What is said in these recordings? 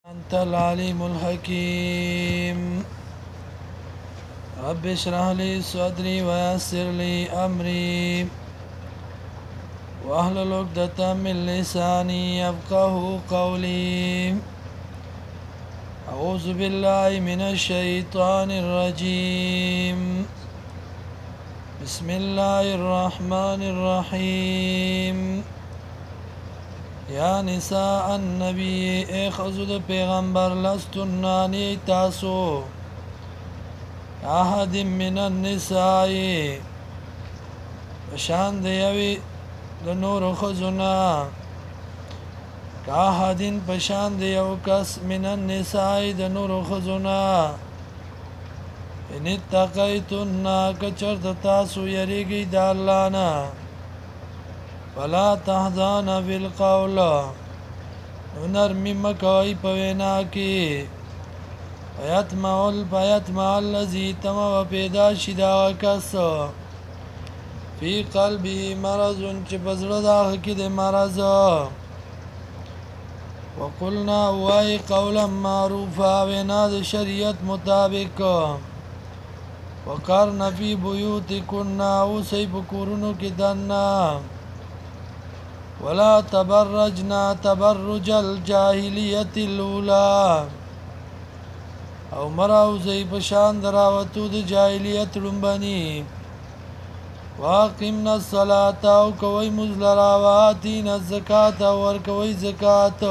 أنت العليم الحكيم رب اشرح لي صدري ويسر لي أمري واحلل عقدة من لساني يفقه قولي أعوذ بالله من الشيطان الرجيم بسم الله الرحمن الرحيم یا نساء النبی ای خزد پیغمبر لستنانی تاسو احد من النساء شان دیوی د نور خزنا کاحدین پشان دیو کس من النساء د نور خزنا ان اتقیتن کچرت تاسو یریگی د الله نه فلا تحزن بالقول نرمی مکوی پوینا کی فیتمع الذی تمو پیدا شدا کس فی قلبی مرض چه بزرد آخ کی ده مرض وقلنا وای قولا معروفا وینا ده شریعت مطابق وقرن فی بیوتکن اوسی بکورنو کی دننا ولا تبرجنا تبرج الجاهلیت الاولى او مراو زی پشان دراوتو د جاهلیت لنبنی واقمنا الصلاة او کوي مزلرا واتینا الزکاة ورکوي زکات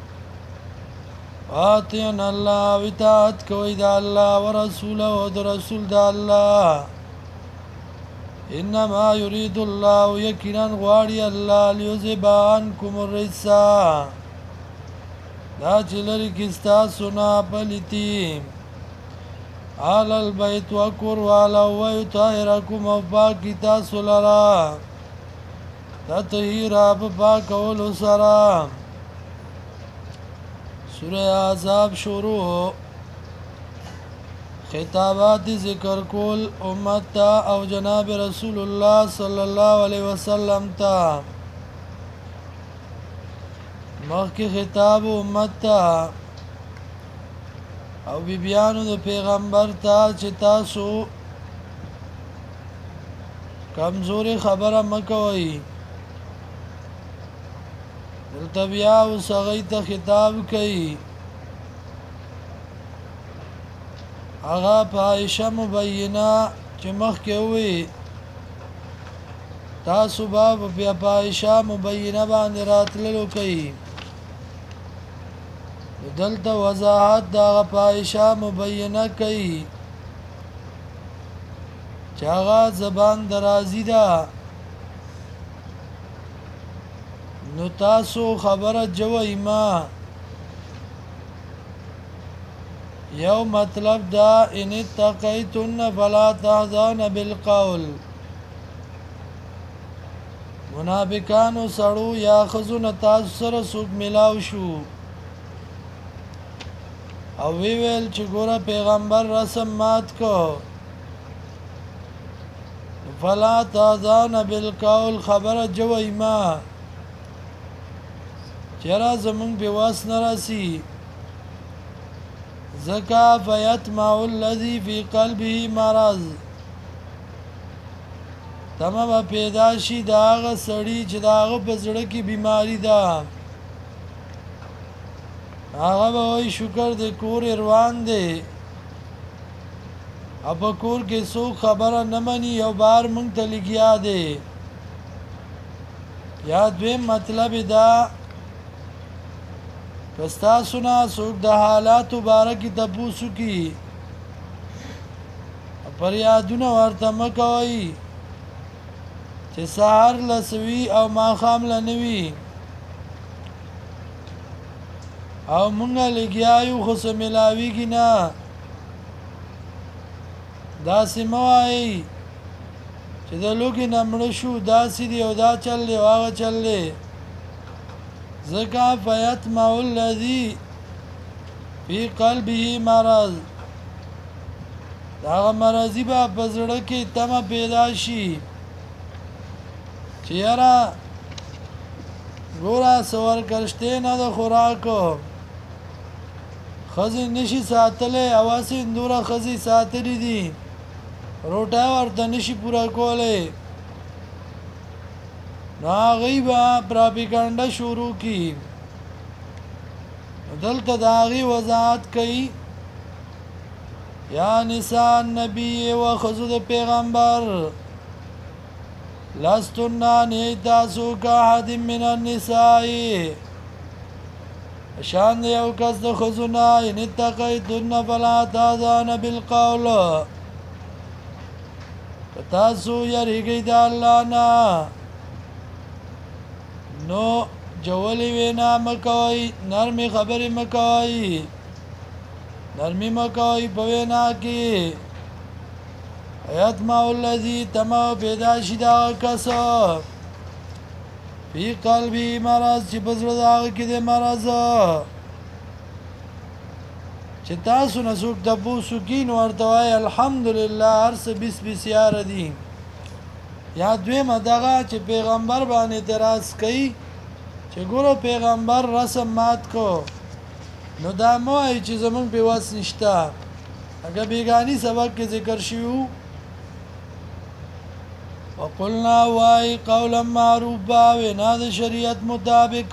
واتینا الله وطاعت کوي د الله ورسوله او د رسول د الله انما يريد الله يكنا غواړي الله ليذهب عنكم الرجس دا چلری کستا سنا پلیتی آل البيت وکر والا ويطهركم وفاقی تاسو لرا تطهیرا بپاکولو سرا سورہ احزاب شروع خطابات ذکر کول امت تا او جناب رسول الله صلی الله علیه وسلم تا مخی خطاب امت تا او بیبیانو د پیغمبر تا چې تاسو کمزوری خبره مکوئ دلته بیا اوس هغوی ته خطاب کوي هغه په عایشه مبینه چې مخکې وي تاسو به بیا په عایشه مبینه باندې راتللو کوي دلته وضاحت د هغه په عایشه مبینه کوي چې هغه زبان درازي ده نو تاسو خبره جوئ ما یو مطلب دا ان اتقیتن فلا تحزن بالقول منافقانو سړو یا خزونه تاسو سره سوق ملاو شو او ویل چې ګوره پیغمبر رسم مات کو فلا تحزن بالقول خبره جوئی ما چرا زمون به واس نراسي زکا فیتمع الذی فی قلبه مرض تمام پیدا شي دا هغه سړی چې دا هغه په زړه کې بیماری ده هغه به وایي شکر دې کور روان دی او په کور کې څوک خبره نه مني یو بار مونږ ته لګیا دی یا دویم مطلب دا کستا سنا سوک د حالات مبارکی تپوسو کی پر یادونه ورته مکوئ چې سهار لسوي او ماښام لنوي او مونږ لګیایو خو څه ملاویږي نه داسې مه وایئ چې د لوږې نه مړه شو داسې دی او دا چل دی او هغه چل دی زکا فیتمع الذی فی قلبه مرض دا مرضی با پزړه کې تمه پیدا شي چې یاره ګوره سور کرشته نه د خوراکو ښځې نشي ساتلی اواسې دومره ښځې ساتلي دي روټۍ ورته نشي پوره کولی نو هغوی به پراپیګنډه شروع کړي دلته د هغې وضاحت کوي یا نساء النبی و ښځو د پیغمبر لستن نه تاسو که احد من النساء شان د یو کس د ښځو نه ان اتقیتن فلا تاذان بالقول که تاسو یریږئ د الله نه نو جولی وینا مکوئ نرمی خبرې مکوئ نرمی مکوئ په وینا کې یطمع الذي طمع پیدا شي د هغه کس فی قلبی مرض چې په زړه د هغه کې دی مرض چې تاسو نه څوک تپوس وکړي نو ورته وایي الحمدلله هر څه بیس بسیاره دي یا دویمه دغه چې پیغمبر باندې اعتراض کوي چې ګوره پیغمبر رسم مات کو نو دا مه وایي چې زمونږ پې وس نشته اگه بیگانی سبق کې ذکر شوي وقلنا وای قولا معروفا وینا د شریعت مطابق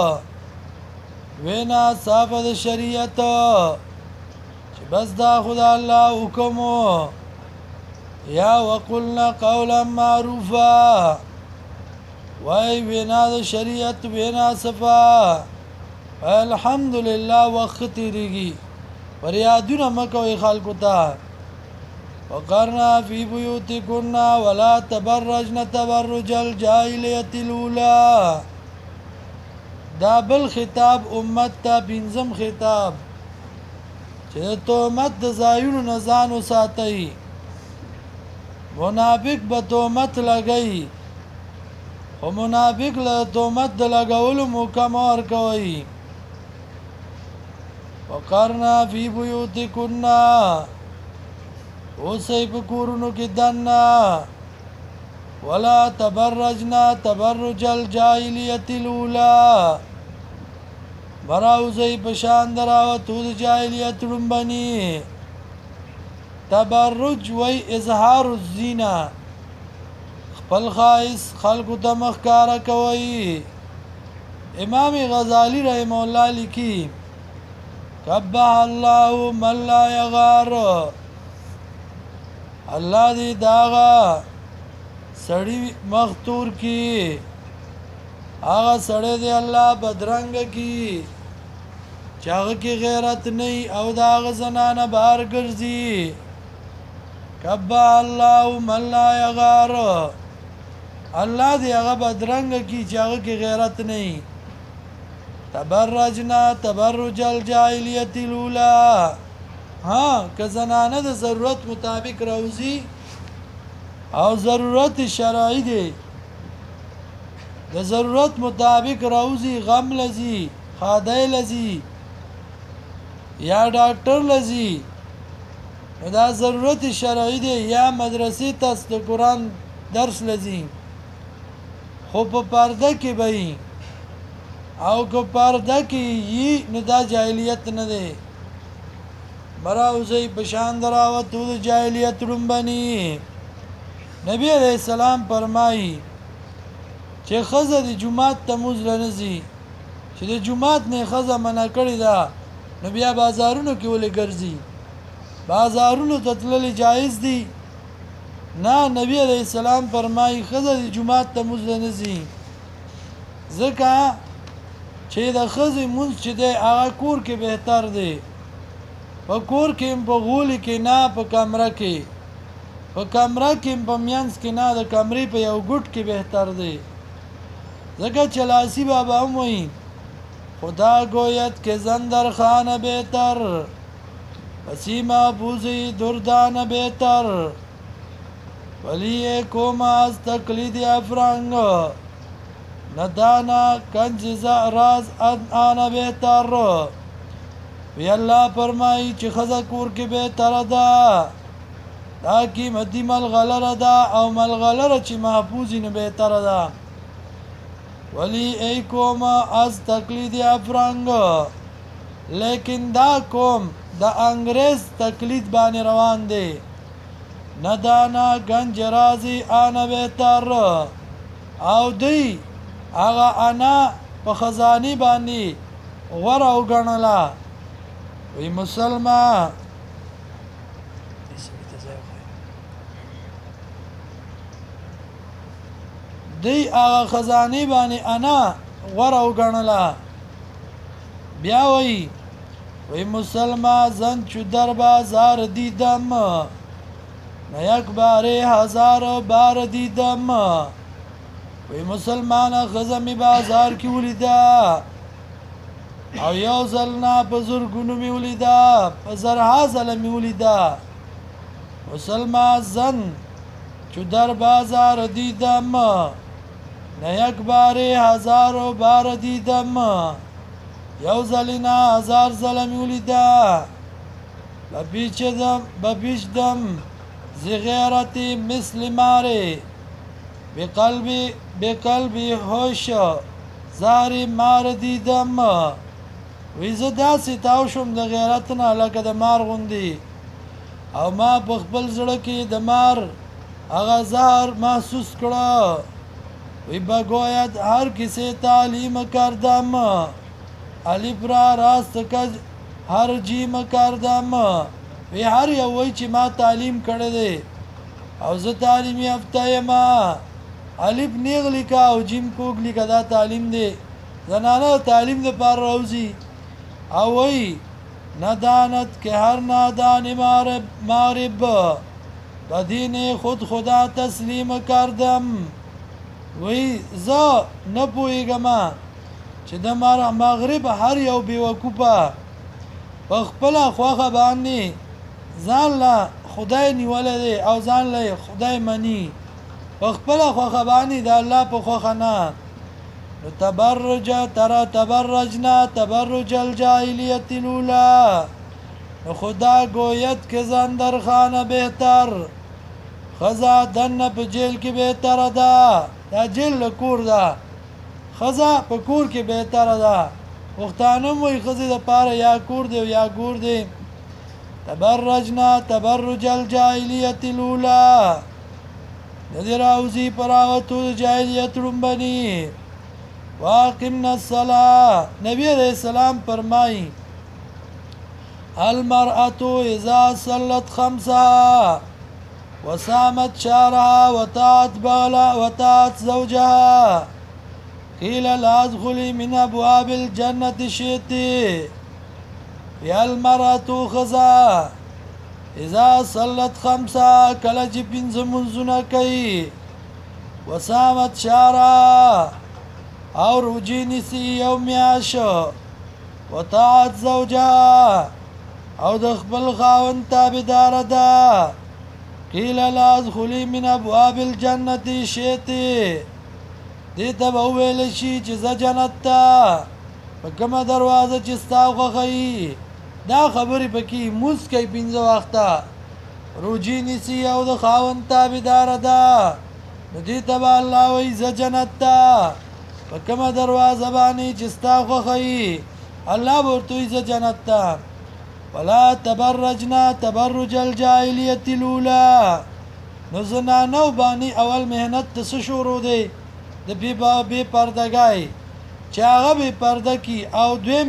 وینا صافه د شریعت چې بس دا خدا الله حکم یا وقلنا قولا معروفا وای وینا د شریعت وینا صفا الحمدلله وخت تیریږي فریادونه مکوئ خلکو ته وقرنا فی بیوتکن ولا تبرجن تبرج الجاهلیة الاولى دا بل خطاب امت ته پنځم خطاب چې د تهمت د ځایونو نه ځان وساتئ منافق به تهمت لګئ خو منافق له تهمت د لګولو موقع مه ورکوئ وقرنا فی بیوتکن اوسئ په کورونو کې دننه ولا تبرجنا تبرج الجاهلیة الاولى براوزئ په شان د راوتو د جاهلیت ړومبني تبرج وی اظهار الزینه خپل خایس خلکو ته مخکاره کوي امام غزالی رحم الله لیکي قبح الله من لا یغار الله دې داغه سړی مختور کی هغه سړی دی الله بدرنګ کی چاغه کی غیرت نه او داغه زنانه بهر ګرځي کبا الله من لا یغار الله دې هغه بدرنګ کی چاغه کی غیرت نه تبرجنا تبرج الجاهلیة الاولى ها که زنانه د ضرورت مطابق روزي او ضرورت شرعي دی د ضرورت مطابق روزي غم لذي خادای لذي یا ډاکټر لذي دا ضرورت شرعي دی یا مدرسې ته د قرآن درس لذي خو په پرده کې به او که پرده کې یي نو دا جاهلیت نه دی براوزی پشان دراوتو د جاهلیت ړومبني نبی علیہ السلام فرمایي چې ښځه د جومات ته مونځ نه ځي چې د جومات نه ښځه منع کړې ده نو بیا بازارونو کې ولې ګرځي بازارونو ته تللی جایز دي نه نبی علیہ السلام فرمایي ښځه د جومات ته مونځ نه ځي ځکه چې د ښځې مونځ چې دی هغه کور کې بهتر دی په کور کې په غولي کې نه په کمره کې په کمره کې په میانس کې نه د کمرې په یو ګوټ کې بهتر دی ځکه چې لاسی بابا هم وایي خدا گوید که زندر خانه بهتر پسی محفوظی دردانه بهتر ولی کوم از تقلید افرنگ ندانا کنج راز آنه بهتر وی الله فرمایي چې ښځه کور کې بهتره ده دا قیمتي ملغلره ده او ملغلره چې محفوظ نه بهتره ده ولی ای کوم از تقلید افرنگ لیکن دا قوم د انګریز تقلید باندې روان دی نه دانا گنج رازی آنه بهتر او دی هغه انا په خزانی باندې غوره وګڼله وی مسلمان دی هغه خزانی باندې انا غوره وګڼله بیا وی مسلمان زن چو در بازار دیدم نه یک باره هزار بار دیدم وی مسلمان خزمی بازار کی ولیدا او یو ځلنا په زرګونو می ولیدا په زرها ځله می ولیدا مسلمان زن چو در بازار دیدم نه یک باره هزار بار دیدم یو ځلینا هزار ځله می ولیدا بپیچدم زغیرتی مثل ماره بقلبی هوش زاری مار دیدم وی زه داسې تاو شوم د غیرت نه لکه د مار غوندې او ما په خپل زړه کې د مار هغه زهر محسوس کړه وی بگوید هر کسی تعلیم کردم الف را راست کج هر جیم کردم وی هر یو وی چې ما تعلیم کړی دی او زه تعلیم یافته یم الف نیغ لیکه او جیم کوږ لیکه دا تعلیم دی زنانه تعلیم د پاره راوځي او وی ندانت که هر نادان مارب بدین خود خدا تسلیم کردم وی زه نه پوهېږم چې د مغرب هر یو بیوقوفه په خپله خوښه باندې ځان له خدای نیولی دی او ځان له خدای مني په خپله خوښه باندې د الله په خوښه نه نو تبرجنا تبرج الجاهلیت الاولی نو خدا گوید که زن در خانه بهتر خزا دن په جیل کې بهتره ده دا جیل له کور ده خزا په کور کې بهتره ده پښتانه وایي ښځې دپاره یا کور دی یا ګور دی تبرجنا تبرج الجاهلیت الاولی د دې راوځي په راوتو د جاهلیت ړومبني واقمنا الصلاة نبی علیہ السلام فرمائی المرأة اذا صلت خمسها وصامت شهرها وطاعت زوجها قيل لا ادخلي من ابواب الجنة شئت يا المرأة خزا اذا صلت خمسها کله چې پنځه منځونه کوي وصامت شهرها او روجی نیسی یو میاش وطاعت زوجها او د خپل خاوند تابعدار ده قیل لا ادخلی من ابواب الجنت شئت دې ته به وویلی شي چې زه جنت ته په کومه دروازه چې ستا خوښوي دا خبرې پکې مونځ کوي پنځه وخته روجی نیسي او د خاوند تابعداره ده نو دې ته به الله وایي زه جنت ته په کومه دروازه باندې چې ستا خوښوي الله به ورته وایي زه جنت ته ولا تبرجنا تبرج الجاهلیت الاولی نو زنانو باندې اول محنت ته څه شروع دی د بې پردګۍ چې هغه بې پرده کي او دویم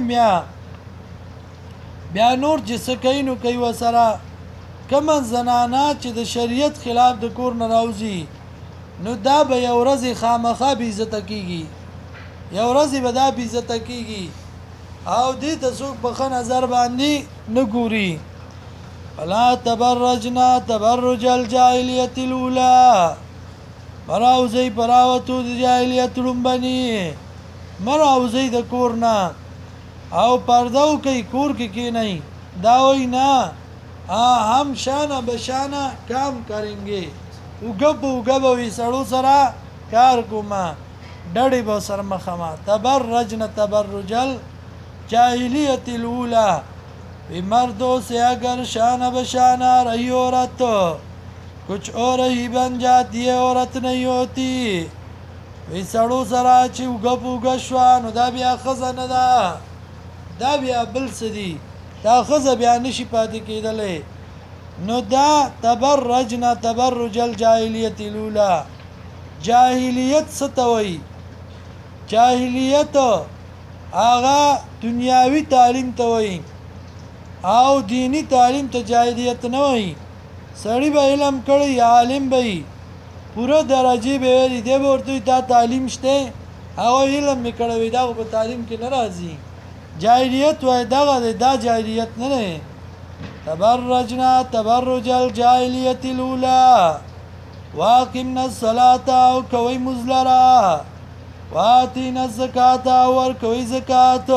بیا نور چې څه کوي نو کوي ورسره کومه زنانه چې د شریعت خلاف د کور نه راوځي نو دا به یو ورځې خامخا بېعزته کېږي یو ورځې به دا بېعزته کېږي او دې ته څوک په ښه نظر باندې نه ګوري فلا تبرجنا تبرج الجاهلیت الاولی مراوځئ په راوتو د جاهلیت ړومبني مراوځئ د کور نه او پرده وکئ کور کې کښېنئ دا وایي نه هم شانه بشانه کام کرینګې اوږه په اوږه به وي سړو سره کار کومه ډډې به سره مخامه تبرجنا تبرج الجاهلیت الاولی وی مردوں سے اگر شانہ بشانہ رہی عورت کچھ اور ہی بن جاتی ہے عورت نہیں ہوتی وی سړو سره چې اوږه په اوږه شوه نو دا بیا ښځه نه ده دا بیا بل څه دي دا ښځه بیا نشي پاتې کېدلی نو دا تبرجنا تبرج الجاهلیت الاولى جاهلیت څه ته وایي جاهلیت هغه دنیاوي تعلیم ته وایي او دینی تعلیم ته جاهلیت نه وایي سړی به علم کړی عالم به پوره درجه به ویلي دی به ورته دا تعلیم شته هغه علم مې کړی وي دا خو په تعلیم کې نه راځي جاهلیت وایي دغه دی دا جاهلیت نه دی تبرجنا تبرج الجاهلیت الاولى واقمنا الصلاة او کوي مزلرا واتینا الزکاة ور کوي زکات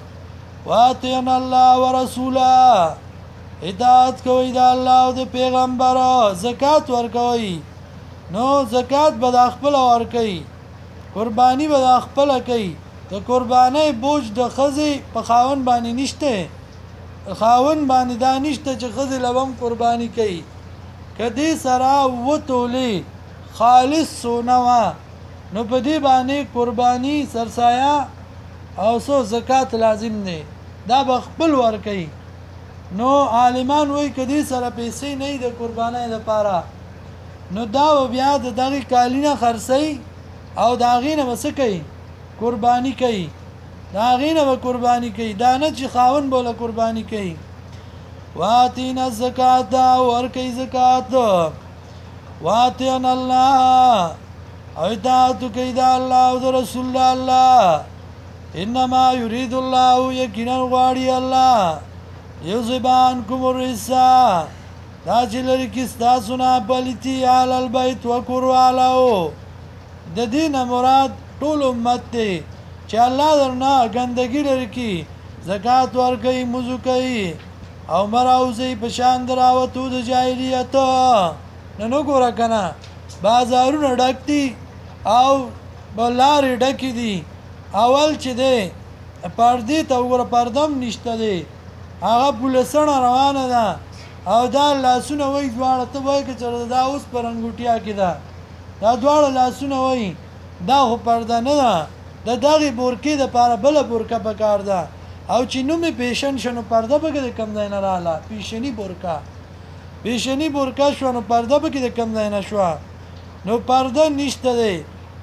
واتینا الله ورسوله اطاعت کوي د الله او د پیغمبر زکات ور کوي نو زکات به د خپل ور کوي قرباني به د خپل کوي د قرباني بوج د خزي په خاون باندې نشته خاون باندې دا نشته چې خزي لوم قرباني کوي کدی سره وتولې خالص سونوا نو په دې باندې قرباني سرسایا او سو زکات لازم نه دا بخپل ور کوي نو عالمان وای کدی سره پیسې نه د قربانای لپاره نو دا بیا د دغه کالینه خرڅي او دا غینه وس کوي قرباني کوي دا غینه به قرباني کوي دا نه چې خاون بوله قرباني کوي واتینا الزکات ور کوي زکات واتینا الله او اطاعت کوي دا الله او رسول الله انما يريد الله یقینا غواړي الله یوزبان کوم الرسا دا چې لري کې تاسو نه پلیتی علی البیت وکرو علو د دین مراد ټول امت دی چې الله درنه ګندګی لري کې زکات ورکوي موضوع کوي او مراوزي په شان دراوتو د جاهلیت نو ګوره کنه بازارونه ډک دي او بلارې ډکې دي اول چې دی پردې ته وګوره پردم نشته دی هغه پولیسونه روانه ده او دا لاسونه وای دواړه ته وای که چېرته دا اوس په رنګوټیا کې ده دا دواړه لاسونه وای دا خو پرده نه ده د دغې بورکې دپاره بله بورکه پکار ده او چې نومې پیشن شنو پرده پکې د کم ځای نه راغله پیشني بورکه پیشني بورکه شوه نو پرده پکې د کم ځای نه شوه نو پرده نشته دی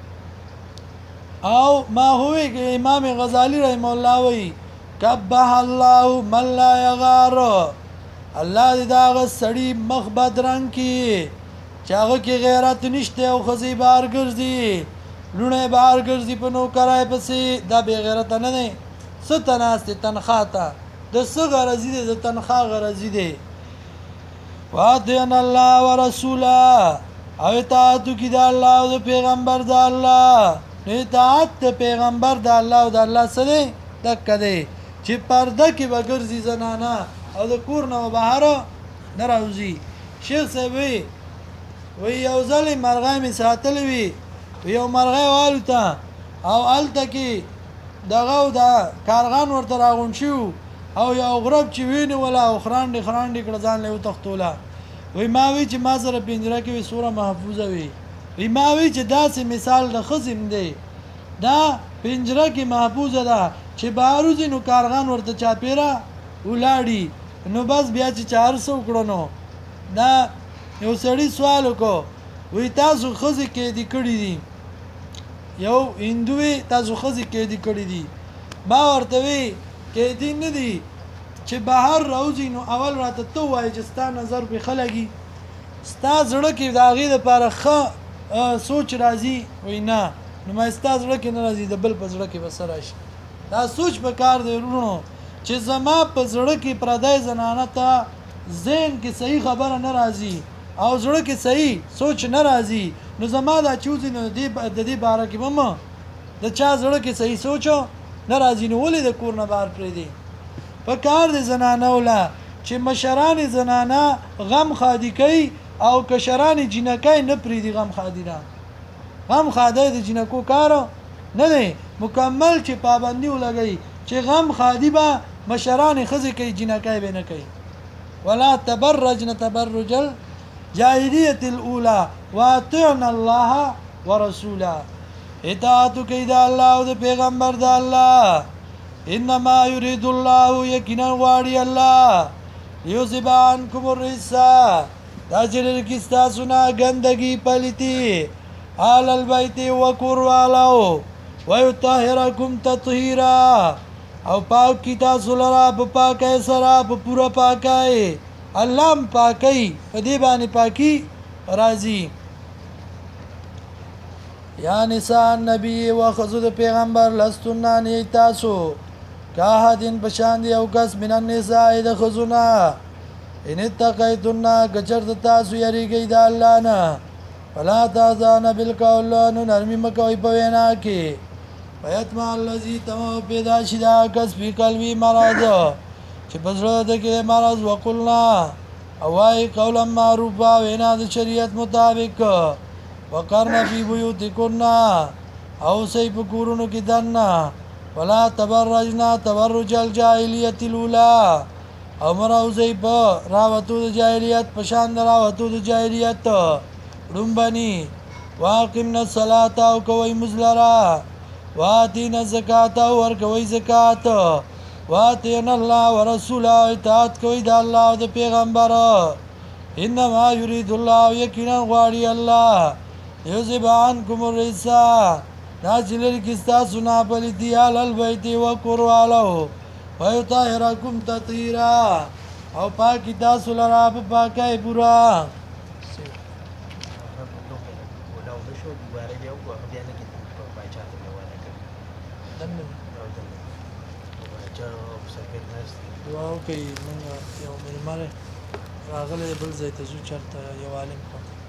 او ما هوی که امام غزالی رحم الله وی کبح الله من لا یغار الله دې دا هغه سړي مخ بدرنګ کړي چې هغه کې غیرت نشته او ښځې بهر ګرځي لوڼې بهر ګرځي په نوکرۍ پسې دا بې غیرته نه دی څه ته ناست دی تنخوا ته د څه غرضي دی د تنخوا غرضي دی واطعنا الله ورسوله او اطاعت وکړي د الله او د پیغمبر د الله اطاعت د پیغمبر د الله او د الله څه دی دکه دی چې پرده کې به ګرځي زنانه او د کور نه بهر نه راوځي شیخ صاحب وی یو ځلې مرغۍ مې ساتلی وي یو مرغۍ والوته او هلته کې دغه د کارغان ورته راغونډ شو او یو غرب چې وینېوله او خراندې خراندې کړه ځان له یې وتښتوله وی ما وی چې ما سره پنجره کې وي سوره محفوظه وي وی ما وی چې داسې مثال د ښځې دی دا پنجره کې محفوظه ده چې بهر وځي نو کارغان ورته چاپېره ولاړي نو بس بیا چې 400 وکړو نو دا یو سړي سوال وکړو وی تاسو ښځې قیدي کړي دي یو هندوی تاسو ښځې قیدي کړي دي ما ورته وی قیدي نه دي چې بهر راوځي نو اول راته ته ووایې چې ستا نظر پرې ښه لګي ستا زړه کې د هغې دپاره ښه سوچ راځي وی نه نو ما ستا زړه کې نه راځي د بل په زړه کې به څه راشي دا سوچ په کار دی وروڼو چې زما په زړه کې پردی زنانه ته ذهن کې صحیح خبره نه راځي او زړه کې صحیح سوچ نه راځي نو زما دا چوزي نو د دې باره کې به د چا زړه کې صحیح سوچو نه راځي نو ولې د کور نه بهر پرېږدي په کار د زنانه وله چې مشران زنانه غم خادي کوي او کشران جنکای نه پرېږدي غم خادي نه غم خادی د جنکو کارو نه دی مکمل چې پابندي ولګوي چې غم خادي به مشران ښځې کوي جنکای به نه کوي ولا تبرجن تبرج الجاهلیة الاولى واطعنا الله ورسوله اطاعت کوي د الله او د پیغمبر د الله انما يريد الله یقینا غواړي الله لیذهب عنکم الرجس دا چې لرې ستاسو نه ګندګي پلیتي آل البیت وکور والو ویطهرکم تطهیرا او پاک کی تاسو لرا په پاکۍ سره په پوره پاکۍ الله هم پاکۍ په دې باندې پاکي راځي یا نساء النبی و خذ پیغمبر لستنا نه تاسو کاهدین بشان دی او کس من النساء د خذنا ان اتقیتن گجر تاسو یریږي د الله نه فلا تازان بالقول نو نرمی مکوي په وینا کې پیتما الذي تم پیدا شدا کس په قلبي مرض چې بزړه د کې مرض وقلنا اوای قولا معروفا وینا د شریعت مطابق وقرن فی بیوتکن او سی په کورونو کې دنا ولا تبرجنا تبرج الجاهلیت الاولى او مراوزی په راوتو د جاهلیت په شان راوتو د جاهلیت رومبني واقمنا الصلاه او کوي مزلرا واتینا الزکات او ور کوي زکات واتینا الله ورسوله اطاعت کوي د الله او د پیغمبر انما يريد الله یقینا غواړي الله یذهب عنکم الرجس دا چې لرې کې ستاسو نه پلیتي آل البیت وکور والو ویطهرکم تطهیرا او پاکي تاسو لرا په پاکۍ پوره دعا وکړئ موږ یو مېلمه راغلی بل ځای ته ځو چېرته یو عالم